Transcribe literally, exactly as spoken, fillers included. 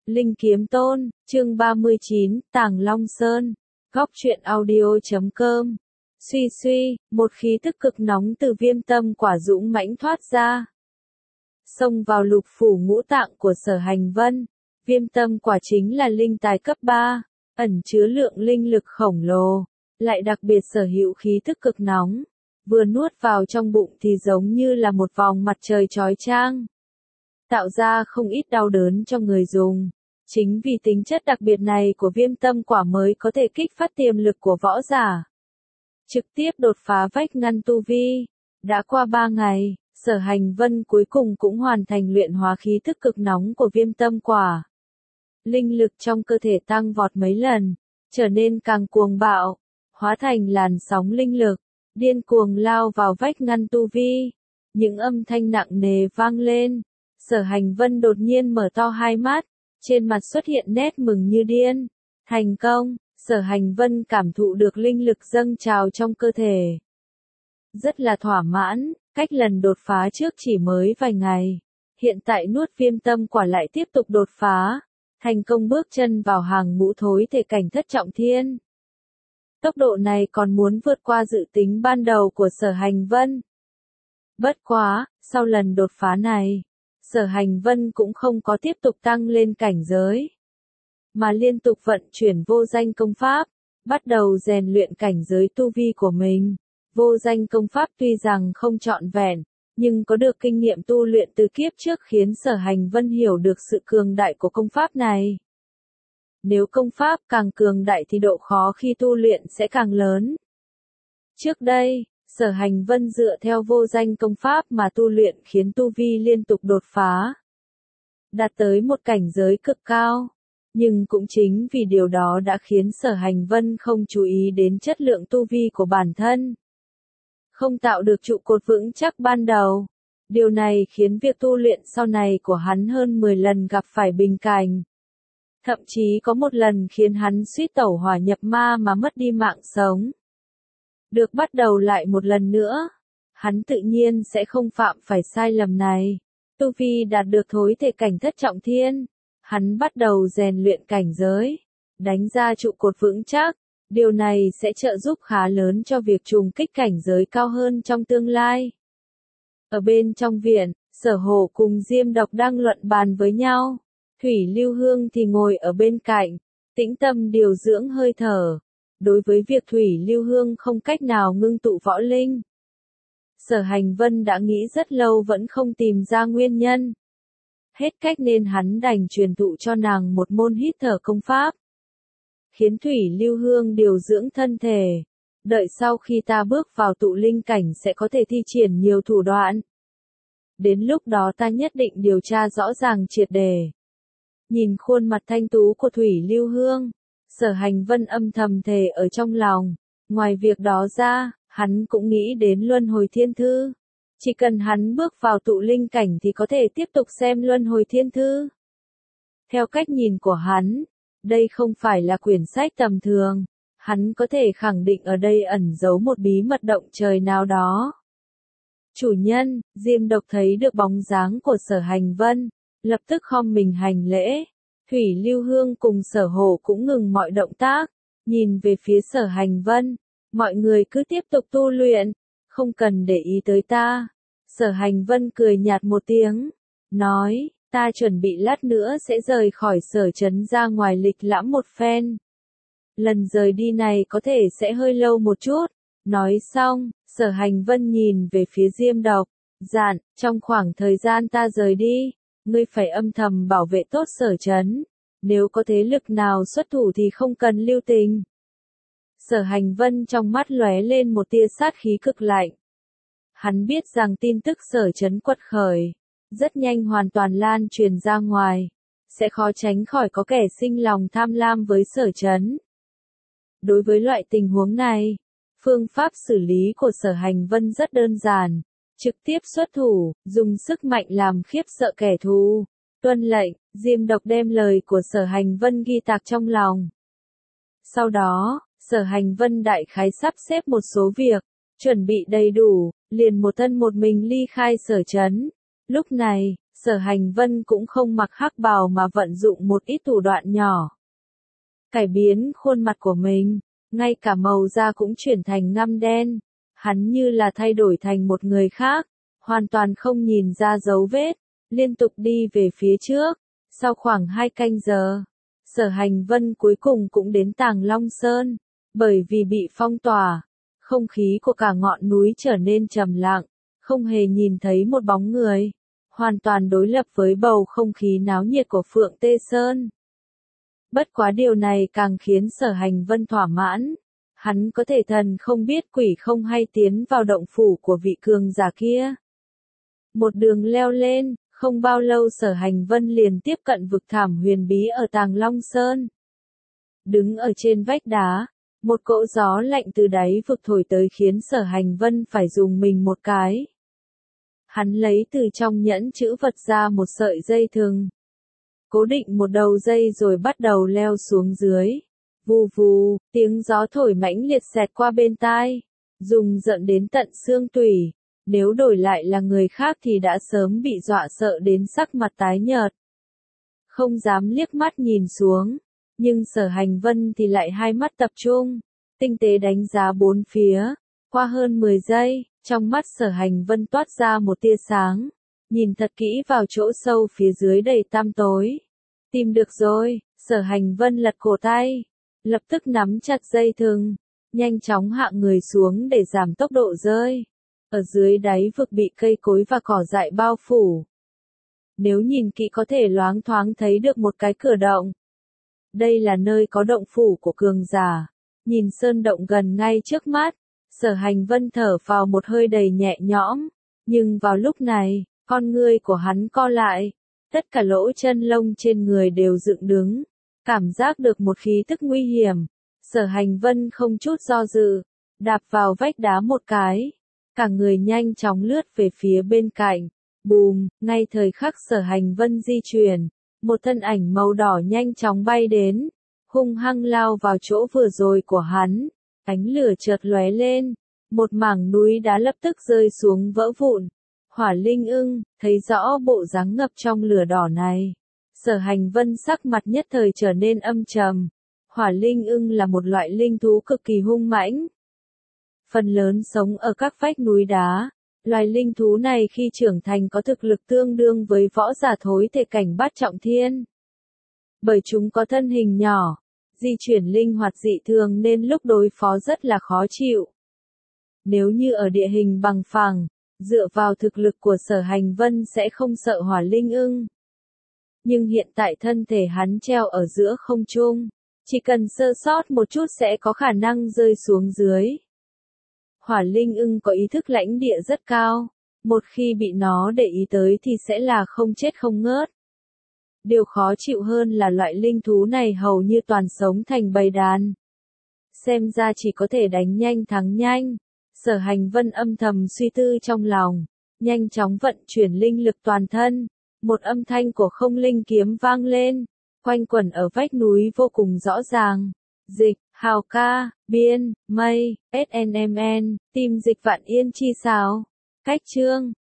Linh Kiếm Tôn, chương ba mươi chín, Tàng Long Sơn, góc truyện audio chấm com. Suy suy, một khí tức cực nóng từ viêm tâm quả dũng mãnh thoát ra. Xông vào lục phủ ngũ tạng của Sở Hành Vân, viêm tâm quả chính là linh tài cấp ba, ẩn chứa lượng linh lực khổng lồ, lại đặc biệt sở hữu khí tức cực nóng, vừa nuốt vào trong bụng thì giống như là một vòng mặt trời chói chang, tạo ra không ít đau đớn cho người dùng. Chính vì tính chất đặc biệt này của viêm tâm quả mới có thể kích phát tiềm lực của võ giả, trực tiếp đột phá vách ngăn tu vi. Đã qua ba ngày, Sở Hành Vân cuối cùng cũng hoàn thành luyện hóa khí thức cực nóng của viêm tâm quả. Linh lực trong cơ thể tăng vọt mấy lần, trở nên càng cuồng bạo, hóa thành làn sóng linh lực, điên cuồng lao vào vách ngăn tu vi. Những âm thanh nặng nề vang lên, Sở Hành Vân đột nhiên mở to hai mắt, trên mặt xuất hiện nét mừng như điên. Thành công, Sở Hành Vân cảm thụ được linh lực dâng trào trong cơ thể. Rất là thỏa mãn, cách lần đột phá trước chỉ mới vài ngày. Hiện tại nuốt viêm tâm quả lại tiếp tục đột phá, thành công bước chân vào hàng ngũ thối thể cảnh thất trọng thiên. Tốc độ này còn muốn vượt qua dự tính ban đầu của Sở Hành Vân. Bất quá, sau lần đột phá này, Sở Hành Vân cũng không có tiếp tục tăng lên cảnh giới, mà liên tục vận chuyển vô danh công pháp, bắt đầu rèn luyện cảnh giới tu vi của mình. Vô danh công pháp tuy rằng không trọn vẹn, nhưng có được kinh nghiệm tu luyện từ kiếp trước khiến Sở Hành Vân hiểu được sự cường đại của công pháp này. Nếu công pháp càng cường đại thì độ khó khi tu luyện sẽ càng lớn. Trước đây, Sở Hành Vân dựa theo vô danh công pháp mà tu luyện khiến tu vi liên tục đột phá, đạt tới một cảnh giới cực cao. Nhưng cũng chính vì điều đó đã khiến Sở Hành Vân không chú ý đến chất lượng tu vi của bản thân, không tạo được trụ cột vững chắc ban đầu. Điều này khiến việc tu luyện sau này của hắn hơn mười lần gặp phải bình cảnh. Thậm chí có một lần khiến hắn suýt tẩu hỏa nhập ma mà mất đi mạng sống. Được bắt đầu lại một lần nữa, hắn tự nhiên sẽ không phạm phải sai lầm này. Tu vi đạt được thối thể cảnh thất trọng thiên, hắn bắt đầu rèn luyện cảnh giới, đánh ra trụ cột vững chắc. Điều này sẽ trợ giúp khá lớn cho việc trùng kích cảnh giới cao hơn trong tương lai. Ở bên trong viện, Sở Hổ cùng Diêm Độc đang luận bàn với nhau. Thủy Lưu Hương thì ngồi ở bên cạnh, tĩnh tâm điều dưỡng hơi thở. Đối với việc Thủy Lưu Hương không cách nào ngưng tụ võ linh, Sở Hành Vân đã nghĩ rất lâu vẫn không tìm ra nguyên nhân. Hết cách nên hắn đành truyền thụ cho nàng một môn hít thở công pháp, khiến Thủy Lưu Hương điều dưỡng thân thể. Đợi sau khi ta bước vào tụ linh cảnh sẽ có thể thi triển nhiều thủ đoạn. Đến lúc đó ta nhất định điều tra rõ ràng triệt đề. Nhìn khuôn mặt thanh tú của Thủy Lưu Hương, Sở Hành Vân âm thầm thề ở trong lòng. Ngoài việc đó ra, hắn cũng nghĩ đến luân hồi thiên thư. Chỉ cần hắn bước vào tụ linh cảnh thì có thể tiếp tục xem luân hồi thiên thư. Theo cách nhìn của hắn, đây không phải là quyển sách tầm thường. Hắn có thể khẳng định ở đây ẩn giấu một bí mật động trời nào đó. Chủ nhân, Diêm Độc thấy được bóng dáng của Sở Hành Vân, lập tức khom mình hành lễ. Thủy Lưu Hương cùng Sở Hổ cũng ngừng mọi động tác, nhìn về phía Sở Hành Vân. Mọi người cứ tiếp tục tu luyện, không cần để ý tới ta. Sở Hành Vân cười nhạt một tiếng, nói, ta chuẩn bị lát nữa sẽ rời khỏi Sở Trấn ra ngoài lịch lãm một phen. Lần rời đi này có thể sẽ hơi lâu một chút. Nói xong, Sở Hành Vân nhìn về phía Diêm Độc, dặn, trong khoảng thời gian ta rời đi, ngươi phải âm thầm bảo vệ tốt Sở Trấn. Nếu có thế lực nào xuất thủ thì không cần lưu tình. Sở Hành Vân trong mắt lóe lên một tia sát khí cực lạnh. Hắn biết rằng tin tức Sở Trấn quật khởi, rất nhanh hoàn toàn lan truyền ra ngoài, sẽ khó tránh khỏi có kẻ sinh lòng tham lam với Sở Trấn. Đối với loại tình huống này, phương pháp xử lý của Sở Hành Vân rất đơn giản, trực tiếp xuất thủ, dùng sức mạnh làm khiếp sợ kẻ thù. Tuân lệnh, Diêm Độc đem lời của Sở Hành Vân ghi tạc trong lòng. Sau đó, Sở Hành Vân đại khái sắp xếp một số việc, chuẩn bị đầy đủ, liền một thân một mình ly khai Sở Trấn. Lúc này, Sở Hành Vân cũng không mặc hắc bào mà vận dụng một ít thủ đoạn nhỏ. Cải biến khuôn mặt của mình, ngay cả màu da cũng chuyển thành ngăm đen. Hắn như là thay đổi thành một người khác, hoàn toàn không nhìn ra dấu vết, liên tục đi về phía trước. Sau khoảng hai canh giờ, Sở Hành Vân cuối cùng cũng đến Tàng Long Sơn. Bởi vì bị phong tỏa, không khí của cả ngọn núi trở nên trầm lặng, không hề nhìn thấy một bóng người, hoàn toàn đối lập với bầu không khí náo nhiệt của Phượng Tê Sơn. Bất quá điều này càng khiến Sở Hành Vân thỏa mãn, hắn có thể thần không biết quỷ không hay tiến vào động phủ của vị cường giả kia. Một đường leo lên, không bao lâu Sở Hành Vân liền tiếp cận vực thảm huyền bí ở Tàng Long Sơn. Đứng ở trên vách đá, một cỗ gió lạnh từ đáy vực thổi tới khiến Sở Hành Vân phải dùng mình một cái. Hắn lấy từ trong nhẫn chữ vật ra một sợi dây thừng, cố định một đầu dây rồi bắt đầu leo xuống dưới. Vù vù, tiếng gió thổi mãnh liệt xẹt qua bên tai, rùng rợn đến tận xương tủy. Nếu đổi lại là người khác thì đã sớm bị dọa sợ đến sắc mặt tái nhợt, không dám liếc mắt nhìn xuống. Nhưng Sở Hành Vân thì lại hai mắt tập trung, tinh tế đánh giá bốn phía. Qua hơn mười giây, trong mắt Sở Hành Vân toát ra một tia sáng, nhìn thật kỹ vào chỗ sâu phía dưới đầy tăm tối. Tìm được rồi, Sở Hành Vân lật cổ tay, lập tức nắm chặt dây thừng, nhanh chóng hạ người xuống để giảm tốc độ rơi. Ở dưới đáy vực bị cây cối và cỏ dại bao phủ. Nếu nhìn kỹ có thể loáng thoáng thấy được một cái cửa động. Đây là nơi có động phủ của cường giả. Nhìn sơn động gần ngay trước mắt, Sở Hành Vân thở vào một hơi đầy nhẹ nhõm. Nhưng vào lúc này, con ngươi của hắn co lại. Tất cả lỗ chân lông trên người đều dựng đứng. Cảm giác được một khí tức nguy hiểm. Sở Hành Vân không chút do dự, đạp vào vách đá một cái. Cả người nhanh chóng lướt về phía bên cạnh. Bùm, ngay thời khắc Sở Hành Vân di chuyển, một thân ảnh màu đỏ nhanh chóng bay đến, hung hăng lao vào chỗ vừa rồi của hắn. Ánh lửa chợt lóe lên, một mảng núi đá lập tức rơi xuống vỡ vụn. Hỏa Linh Ưng, thấy rõ bộ dáng ngập trong lửa đỏ này, Sở Hành Vân sắc mặt nhất thời trở nên âm trầm. Hỏa Linh Ưng là một loại linh thú cực kỳ hung mãnh. Phần lớn sống ở các vách núi đá. Loài linh thú này khi trưởng thành có thực lực tương đương với võ giả thối thể cảnh bát trọng thiên. Bởi chúng có thân hình nhỏ, di chuyển linh hoạt dị thường nên lúc đối phó rất là khó chịu. Nếu như ở địa hình bằng phẳng, dựa vào thực lực của Sở Hành Vân sẽ không sợ Hỏa Linh Ưng. Nhưng hiện tại thân thể hắn treo ở giữa không trung, chỉ cần sơ sót một chút sẽ có khả năng rơi xuống dưới. Hỏa Linh Ưng có ý thức lãnh địa rất cao, một khi bị nó để ý tới thì sẽ là không chết không ngớt. Điều khó chịu hơn là loại linh thú này hầu như toàn sống thành bầy đàn. Xem ra chỉ có thể đánh nhanh thắng nhanh. Sở Hành Vân âm thầm suy tư trong lòng, nhanh chóng vận chuyển linh lực toàn thân. Một âm thanh của không linh kiếm vang lên, quanh quẩn ở vách núi vô cùng rõ ràng. Dịch, Hào ca, Biên, Mây, ét en em en, tìm dịch Vạn Yên chi sao? Cách chương